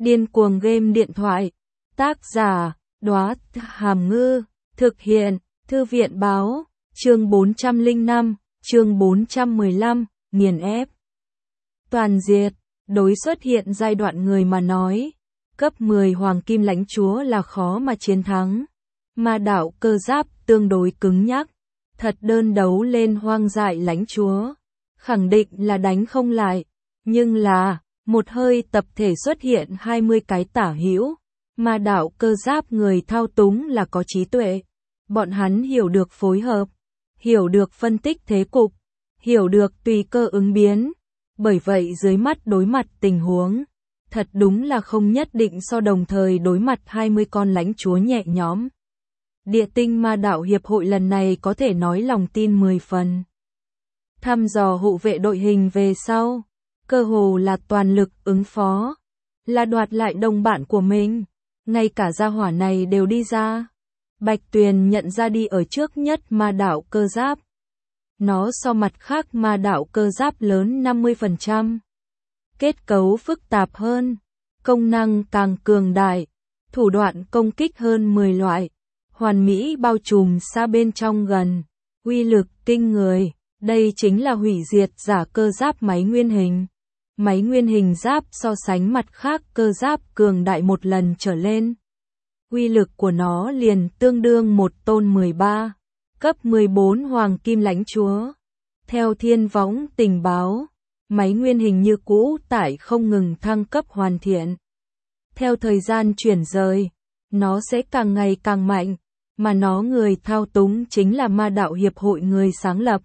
Điên cuồng game điện thoại. Tác giả, Đóa Hàm Ngư. Thực hiện, Thư viện Báo. Chương 405, chương 415, nghiền ép. Toàn diệt. Đối xuất hiện giai đoạn người mà nói. Cấp 10 Hoàng Kim Lãnh Chúa là khó mà chiến thắng. Ma đạo cơ giáp tương đối cứng nhắc. Thật đơn đấu lên hoang dại lãnh chúa. Khẳng định là đánh không lại. Nhưng là, một hơi tập thể xuất hiện 20 cái tả hữu. Ma đạo cơ giáp người thao túng là có trí tuệ. Bọn hắn hiểu được phối hợp. Hiểu được phân tích thế cục. Hiểu được tùy cơ ứng biến. Bởi vậy dưới mắt đối mặt tình huống. Thật đúng là không nhất định so đồng thời đối mặt 20 con lãnh chúa nhẹ nhõm. Địa tinh ma đạo hiệp hội lần này có thể nói lòng tin 10 phần. Thăm dò hộ vệ đội hình về sau, cơ hồ là toàn lực ứng phó, là đoạt lại đồng bạn của mình, ngay cả gia hỏa này đều đi ra. Bạch Tuyền nhận ra đi ở trước nhất ma đạo cơ giáp. Nó so mặt khác ma đạo cơ giáp lớn 50%. Kết cấu phức tạp hơn, công năng càng cường đại, thủ đoạn công kích hơn 10 loại. Hoàn mỹ bao trùm xa bên trong gần, uy lực kinh người, đây chính là hủy diệt giả cơ giáp máy nguyên hình. Máy nguyên hình giáp so sánh mặt khác cơ giáp cường đại một lần trở lên. Uy lực của nó liền tương đương một tôn 13, cấp 14 Hoàng Kim Lãnh Chúa. Theo Thiên Võng tình báo, máy nguyên hình như cũ tại không ngừng thăng cấp hoàn thiện. Theo thời gian chuyển rời, nó sẽ càng ngày càng mạnh. Mà nó người thao túng chính là ma đạo hiệp hội người sáng lập.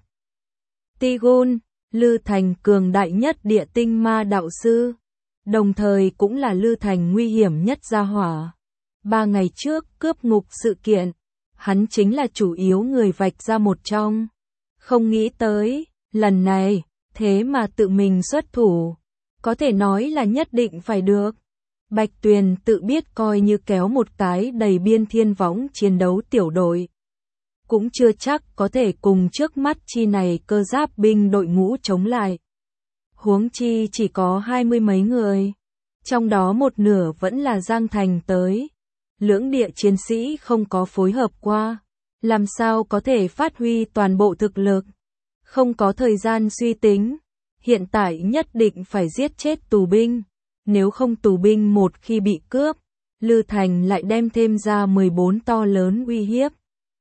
Tigun, Lư Thành cường đại nhất địa tinh ma đạo sư, đồng thời cũng là Lư Thành nguy hiểm nhất gia hỏa. 3 ngày trước cướp ngục sự kiện, hắn chính là chủ yếu người vạch ra một trong. Không nghĩ tới, lần này, thế mà tự mình xuất thủ, có thể nói là nhất định phải được. Bạch Tuyền tự biết coi như kéo một cái đầy biên Thiên Võng chiến đấu tiểu đội. Cũng chưa chắc có thể cùng trước mắt chi này cơ giáp binh đội ngũ chống lại. Huống chi chỉ có 20 mấy người. Trong đó một nửa vẫn là Giang Thành tới. Lưỡng địa chiến sĩ không có phối hợp qua. Làm sao có thể phát huy toàn bộ thực lực. Không có thời gian suy tính. Hiện tại nhất định phải giết chết tù binh. Nếu không tù binh một khi bị cướp, Lư Thành lại đem thêm ra 14 to lớn uy hiếp.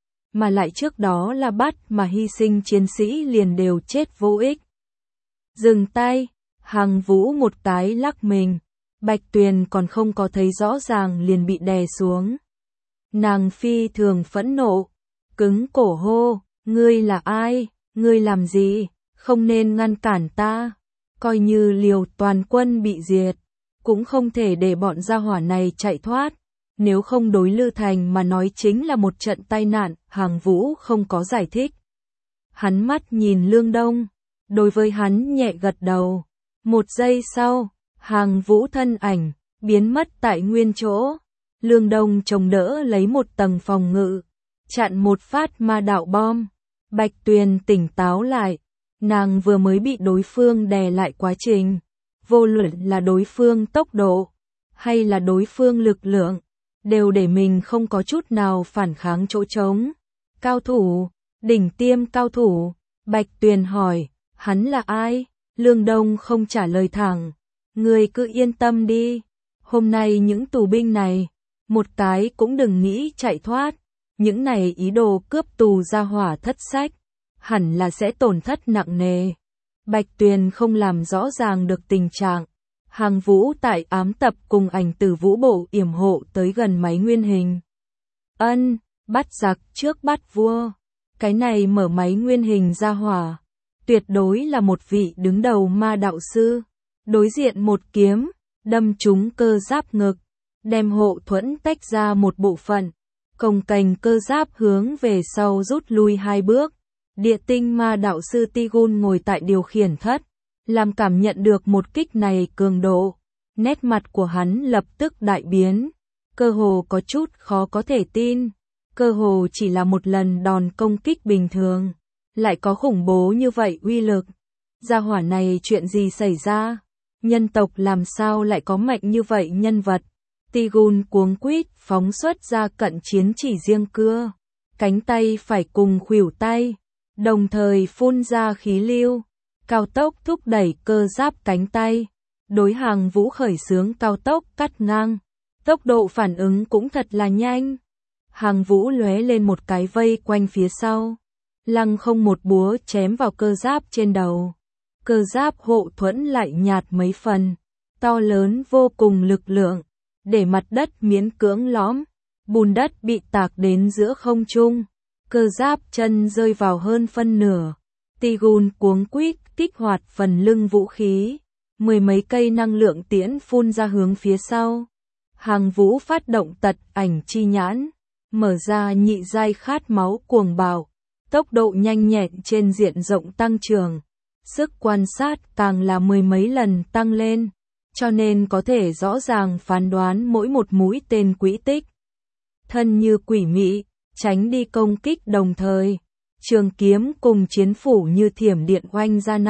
Mà lại trước đó là bắt mà hy sinh chiến sĩ liền đều chết vô ích. Dừng tay, Hằng Vũ một cái lắc mình, Bạch Tuyền còn không có thấy rõ ràng liền bị đè xuống. Nàng phi thường phẫn nộ, cứng cổ hô, ngươi là ai, ngươi làm gì, không nên ngăn cản ta, coi như liều toàn quân bị diệt. Cũng không thể để bọn gia hỏa này chạy thoát, nếu không đối Lư Thành mà nói chính là một trận tai nạn. Hằng Vũ không có giải thích. Hắn mắt nhìn Lương Đông, đối với hắn nhẹ gật đầu. Một giây sau, Hằng Vũ thân ảnh biến mất tại nguyên chỗ. Lương Đông chống đỡ lấy một tầng phòng ngự, chặn một phát ma đạo bom. Bạch Tuyền tỉnh táo lại, nàng vừa mới bị đối phương đè lại quá trình. Vô luận là đối phương tốc độ, hay là đối phương lực lượng, đều để mình không có chút nào phản kháng chỗ trống. Cao thủ, đỉnh tiêm cao thủ, Bạch Tuyền hỏi, hắn là ai? Lương Đông không trả lời thẳng, người cứ yên tâm đi, hôm nay những tù binh này, một cái cũng đừng nghĩ chạy thoát, những này ý đồ cướp tù gia hỏa thất sách, hẳn là sẽ tổn thất nặng nề. Bạch Tuyền không làm rõ ràng được tình trạng. Hằng Vũ tại ám tập cùng ảnh tử vũ bộ yểm hộ tới gần máy nguyên hình. Bắt giặc trước bắt vua. Cái này mở máy nguyên hình ra hỏa. Tuyệt đối là một vị đứng đầu ma đạo sư. Đối diện một kiếm, đâm trúng cơ giáp ngực. Đem hộ thuẫn tách ra một bộ phận. Cồng cành cơ giáp hướng về sau rút lui 2 bước. Địa tinh ma đạo sư Tigun ngồi tại điều khiển thất, làm cảm nhận được một kích này cường độ. Nét mặt của hắn lập tức đại biến, cơ hồ có chút khó có thể tin. Cơ hồ chỉ là một lần đòn công kích bình thường, lại có khủng bố như vậy uy lực. Gia hỏa này chuyện gì xảy ra? Nhân tộc làm sao lại có mạnh như vậy nhân vật. Tigun cuống quýt phóng xuất ra cận chiến chỉ riêng cưa. Cánh tay phải cùng khuỷu tay. Đồng thời phun ra khí lưu. Cao tốc thúc đẩy cơ giáp cánh tay. Đối Hàng Vũ khởi xướng cao tốc cắt ngang. Tốc độ phản ứng cũng thật là nhanh. Hàng Vũ lóe lên một cái vây quanh phía sau. Lăng không một búa chém vào cơ giáp trên đầu. Cơ giáp hộ thuẫn lại nhạt mấy phần. To lớn vô cùng lực lượng. Để mặt đất miễn cưỡng lõm. Bùn đất bị tạc đến giữa không trung. Cơ giáp chân rơi vào hơn phân nửa. Tigun cuống quýt kích hoạt phần lưng vũ khí. 10 mấy cây năng lượng tiễn phun ra hướng phía sau. Hàng Vũ phát động tật ảnh chi nhãn. Mở ra nhị giai khát máu cuồng bạo. Tốc độ nhanh nhẹn trên diện rộng tăng trưởng. Sức quan sát càng là 10 mấy lần tăng lên. Cho nên có thể rõ ràng phán đoán mỗi một mũi tên quỹ tích. Thân như quỷ mị, tránh đi công kích đồng thời. Trường kiếm cùng chiến phủ như thiểm điện oanh ra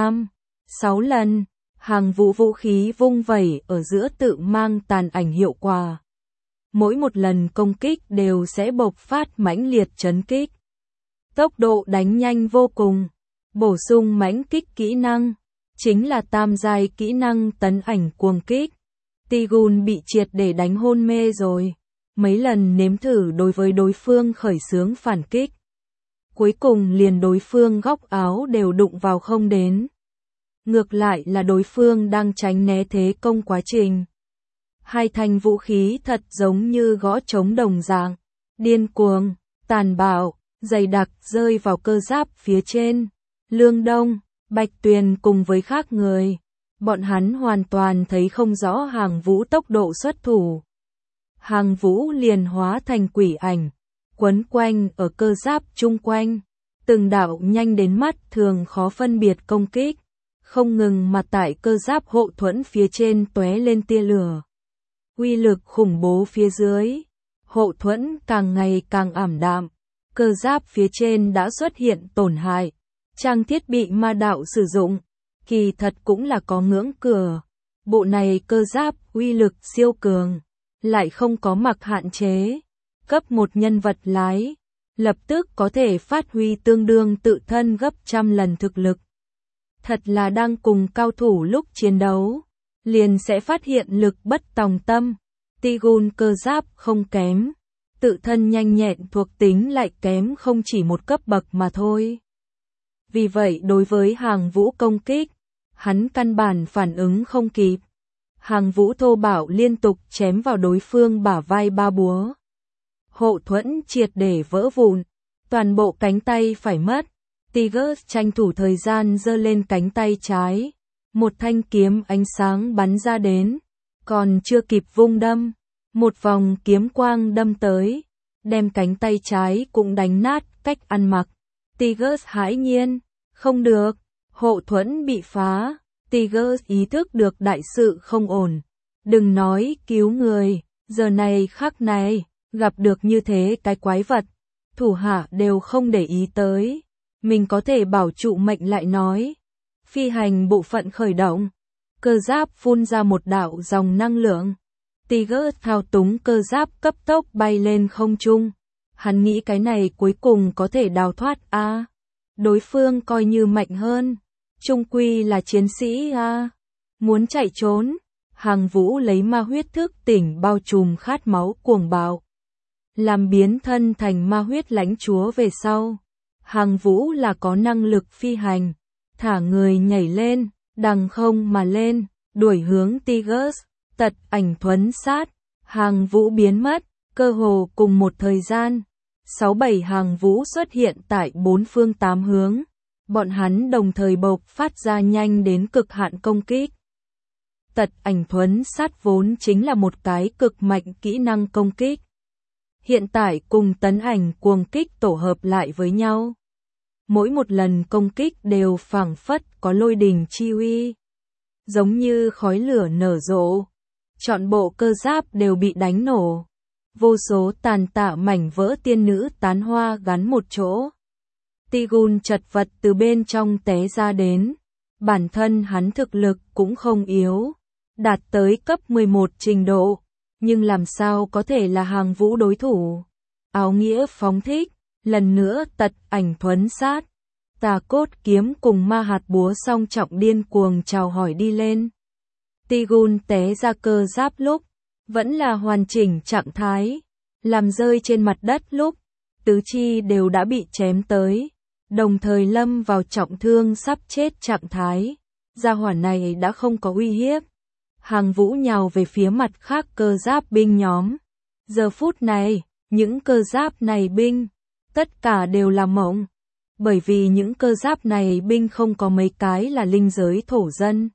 5-6 lần. Hàng Vũ vũ khí vung vẩy ở giữa tự mang tàn ảnh hiệu quả. Mỗi một lần công kích đều sẽ bộc phát mãnh liệt chấn kích. Tốc độ đánh nhanh vô cùng. Bổ sung mãnh kích kỹ năng. Chính là tam giai kỹ năng tấn ảnh cuồng kích. Tigun bị triệt để đánh hôn mê rồi. Mấy lần nếm thử đối với đối phương khởi xướng phản kích. Cuối cùng liền đối phương góc áo đều đụng vào không đến. Ngược lại là đối phương đang tránh né thế công quá trình. Hai thanh vũ khí thật giống như gõ trống đồng dạng. Điên cuồng, tàn bạo, dày đặc rơi vào cơ giáp phía trên. Lương Đông, Bạch Tuyền cùng với khác người. Bọn hắn hoàn toàn thấy không rõ Hàng Vũ tốc độ xuất thủ. Hàng Vũ liền hóa thành quỷ ảnh. Quấn quanh ở cơ giáp chung quanh. Từng đạo nhanh đến mắt thường khó phân biệt công kích. Không ngừng mà tại cơ giáp hộ thuẫn phía trên tóe lên tia lửa. Uy lực khủng bố phía dưới. Hộ thuẫn càng ngày càng ảm đạm. Cơ giáp phía trên đã xuất hiện tổn hại. Trang thiết bị ma đạo sử dụng. Kỳ thật cũng là có ngưỡng cửa. Bộ này cơ giáp uy lực siêu cường. Lại không có mặc hạn chế. Cấp một nhân vật lái. Lập tức có thể phát huy tương đương tự thân gấp trăm lần thực lực. Thật là đang cùng cao thủ lúc chiến đấu. Liền sẽ phát hiện lực bất tòng tâm. Tigun cơ giáp không kém. Tự thân nhanh nhẹn thuộc tính lại kém không chỉ một cấp bậc mà thôi. Vì vậy đối với Hàng Vũ công kích, hắn căn bản phản ứng không kịp. Hàng Vũ thô bạo liên tục chém vào đối phương bả vai ba búa. Hộ thuẫn triệt để vỡ vụn, toàn bộ cánh tay phải mất. Tigers tranh thủ thời gian giơ lên cánh tay trái. Một thanh kiếm ánh sáng bắn ra đến, còn chưa kịp vung đâm. Một vòng kiếm quang đâm tới, đem cánh tay trái cũng đánh nát cách ăn mặc. Tigers hãi nhiên, không được, hộ thuẫn bị phá. Tigers ý thức được đại sự không ổn. Đừng nói cứu người, giờ này khắc này, gặp được như thế cái quái vật, thủ hạ đều không để ý tới. Mình có thể bảo trụ mệnh lại nói. Phi hành bộ phận khởi động. Cơ giáp phun ra một đạo dòng năng lượng. Tigers thao túng cơ giáp cấp tốc bay lên không trung. Hắn nghĩ cái này cuối cùng có thể đào thoát a. Đối phương coi như mạnh hơn. Trung quy là chiến sĩ a. Muốn chạy trốn. Hàng Vũ lấy ma huyết thức tỉnh bao trùm khát máu cuồng bạo. Làm biến thân thành ma huyết lãnh chúa về sau. Hàng Vũ là có năng lực phi hành. Thả người nhảy lên, đằng không mà lên, đuổi hướng Tigers, tật ảnh thuấn sát. Hàng Vũ biến mất, cơ hồ cùng một thời gian. 6-7 Hàng Vũ xuất hiện tại 4 phương 8 hướng. Bọn hắn đồng thời bộc phát ra nhanh đến cực hạn công kích. Tật ảnh thuấn sát vốn chính là một cái cực mạnh kỹ năng công kích. Hiện tại cùng tấn ảnh cuồng kích tổ hợp lại với nhau. Mỗi một lần công kích đều phảng phất có lôi đình chi uy. Giống như khói lửa nở rộ. Trọn bộ cơ giáp đều bị đánh nổ. Vô số tàn tạ mảnh vỡ tiên nữ tán hoa gắn một chỗ. Tigun chật vật từ bên trong té ra đến. Bản thân hắn thực lực cũng không yếu. đạt tới cấp 11 trình độ, nhưng làm sao có thể là Hàng Vũ đối thủ. Áo nghĩa phóng thích, lần nữa tật ảnh thuấn sát. Tà cốt kiếm cùng ma hạt búa song trọng điên cuồng chào hỏi đi lên. Tigun té ra cơ giáp lúc, vẫn là hoàn chỉnh trạng thái, làm rơi trên mặt đất lúc, tứ chi đều đã bị chém tới, đồng thời lâm vào trọng thương sắp chết trạng thái. Gia hỏa này đã không có uy hiếp. Hàng Vũ nhào về phía mặt khác cơ giáp binh nhóm. Giờ phút này, những cơ giáp này binh, tất cả đều là mộng. Bởi vì những cơ giáp này binh không có mấy cái là linh giới thổ dân.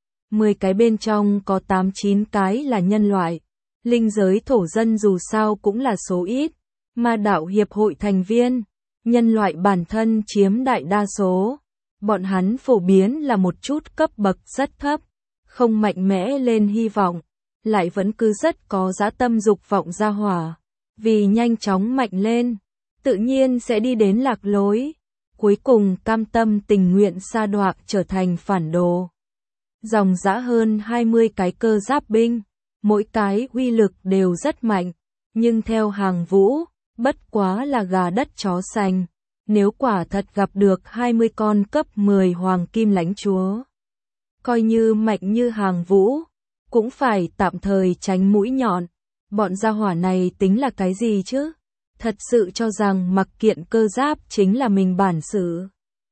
10 cái bên trong có 8-9 cái là nhân loại. Linh giới thổ dân dù sao cũng là số ít. Ma đạo hiệp hội thành viên, nhân loại bản thân chiếm đại đa số. Bọn hắn phổ biến là một chút cấp bậc rất thấp, không mạnh mẽ lên hy vọng, lại vẫn cứ rất có dã tâm dục vọng ra hỏa. Vì nhanh chóng mạnh lên, tự nhiên sẽ đi đến lạc lối. Cuối cùng cam tâm tình nguyện sa đọa trở thành phản đồ. Dòng dã hơn 20 cái cơ giáp binh, mỗi cái uy lực đều rất mạnh, nhưng theo Hàng Vũ, bất quá là gà đất chó sành. Nếu quả thật gặp được 20 con cấp 10 hoàng kim lãnh chúa, coi như mạnh như Hàng Vũ, cũng phải tạm thời tránh mũi nhọn. Bọn gia hỏa này tính là cái gì chứ? Thật sự cho rằng mặc kiện cơ giáp chính là mình bản sự.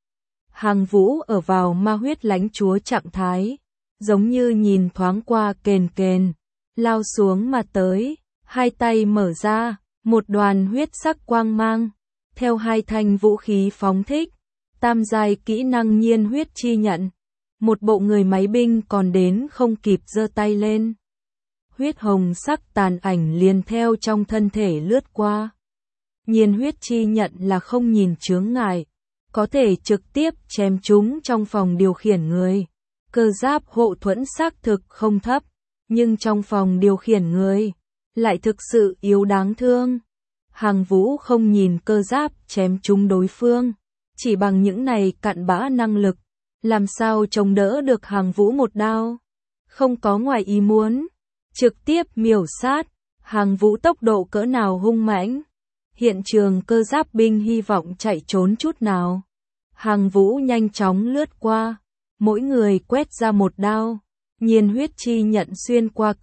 Hàng Vũ ở vào ma huyết lãnh chúa trạng thái, giống như nhìn thoáng qua kền kền, lao xuống mà tới, hai tay mở ra, một đoàn huyết sắc quang mang, theo hai thanh vũ khí phóng thích, tam giai kỹ năng nhiên huyết chi nhận. Một bộ người máy binh còn đến không kịp giơ tay lên. Huyết hồng sắc tàn ảnh liền theo trong thân thể lướt qua. Nhiên huyết chi nhận là không nhìn chướng ngại, có thể trực tiếp chém chúng trong phòng điều khiển người. Cơ giáp hộ thuẫn xác thực không thấp, nhưng trong phòng điều khiển người lại thực sự yếu đáng thương. Hàng Vũ không nhìn cơ giáp chém chúng đối phương, chỉ bằng những này cặn bã năng lực, làm sao chống đỡ được Hàng Vũ một đao. Không có ngoài ý muốn, trực tiếp miểu sát. Hàng Vũ tốc độ cỡ nào hung mãnh, hiện trường cơ giáp binh hy vọng chạy trốn chút nào. Hàng Vũ nhanh chóng lướt qua, mỗi người quét ra một đao, nhiên huyết chi nhận xuyên qua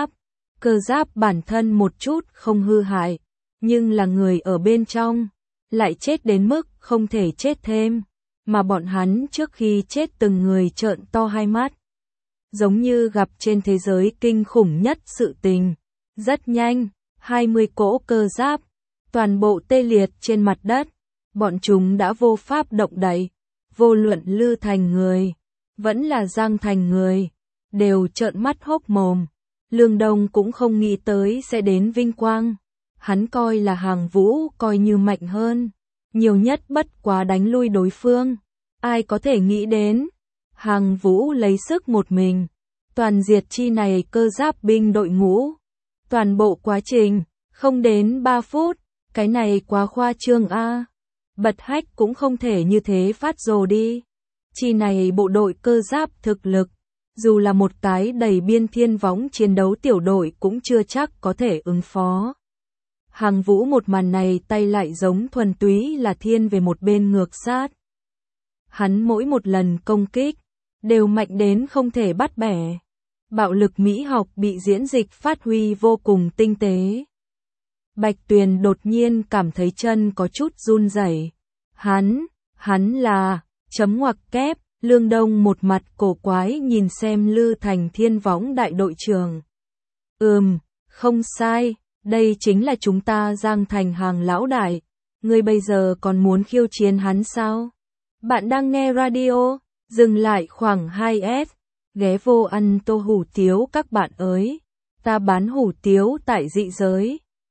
cơ giáp bản thân một chút không hư hại, nhưng là người ở bên trong lại chết đến mức không thể chết thêm, mà bọn hắn trước khi chết từng người trợn to hai mắt, giống như gặp trên thế giới kinh khủng nhất sự tình. Rất nhanh, 20 cỗ cơ giáp toàn bộ tê liệt trên mặt đất, bọn chúng đã vô pháp động đậy, vô luận Lư Thành người, vẫn là Giang Thành người, đều trợn mắt hốc mồm. Lương Đông cũng không nghĩ tới sẽ đến vinh quang, hắn coi là Hàng Vũ coi như mạnh hơn, nhiều nhất bất quá đánh lui đối phương, ai có thể nghĩ đến, Hàng Vũ lấy sức một mình, toàn diệt chi này cơ giáp binh đội ngũ. Toàn bộ quá trình, không đến 3 phút, cái này quá khoa trương a. Bật hách cũng không thể như thế phát rồ đi. Chi này bộ đội cơ giáp thực lực, dù là một cái đầy biên thiên võng chiến đấu tiểu đội cũng chưa chắc có thể ứng phó. Hàng Vũ một màn này tay lại giống thuần túy là thiên về một bên ngược sát. Hắn mỗi một lần công kích, đều mạnh đến không thể bắt bẻ. Bạo lực mỹ học bị diễn dịch phát huy vô cùng tinh tế. Bạch Tuyền đột nhiên cảm thấy chân có chút run rẩy. Hắn là, chấm ngoặc kép, Lương Đông một mặt cổ quái nhìn xem Lư Thành thiên võng đại đội trưởng. Không sai, đây chính là chúng ta Giang Thành Hàng lão đại. Ngươi bây giờ còn muốn khiêu chiến hắn sao? Bạn đang nghe radio, dừng lại khoảng 2S. Ghé vô ăn tô hủ tiếu các bạn ơi, ta bán hủ tiếu tại dị giới.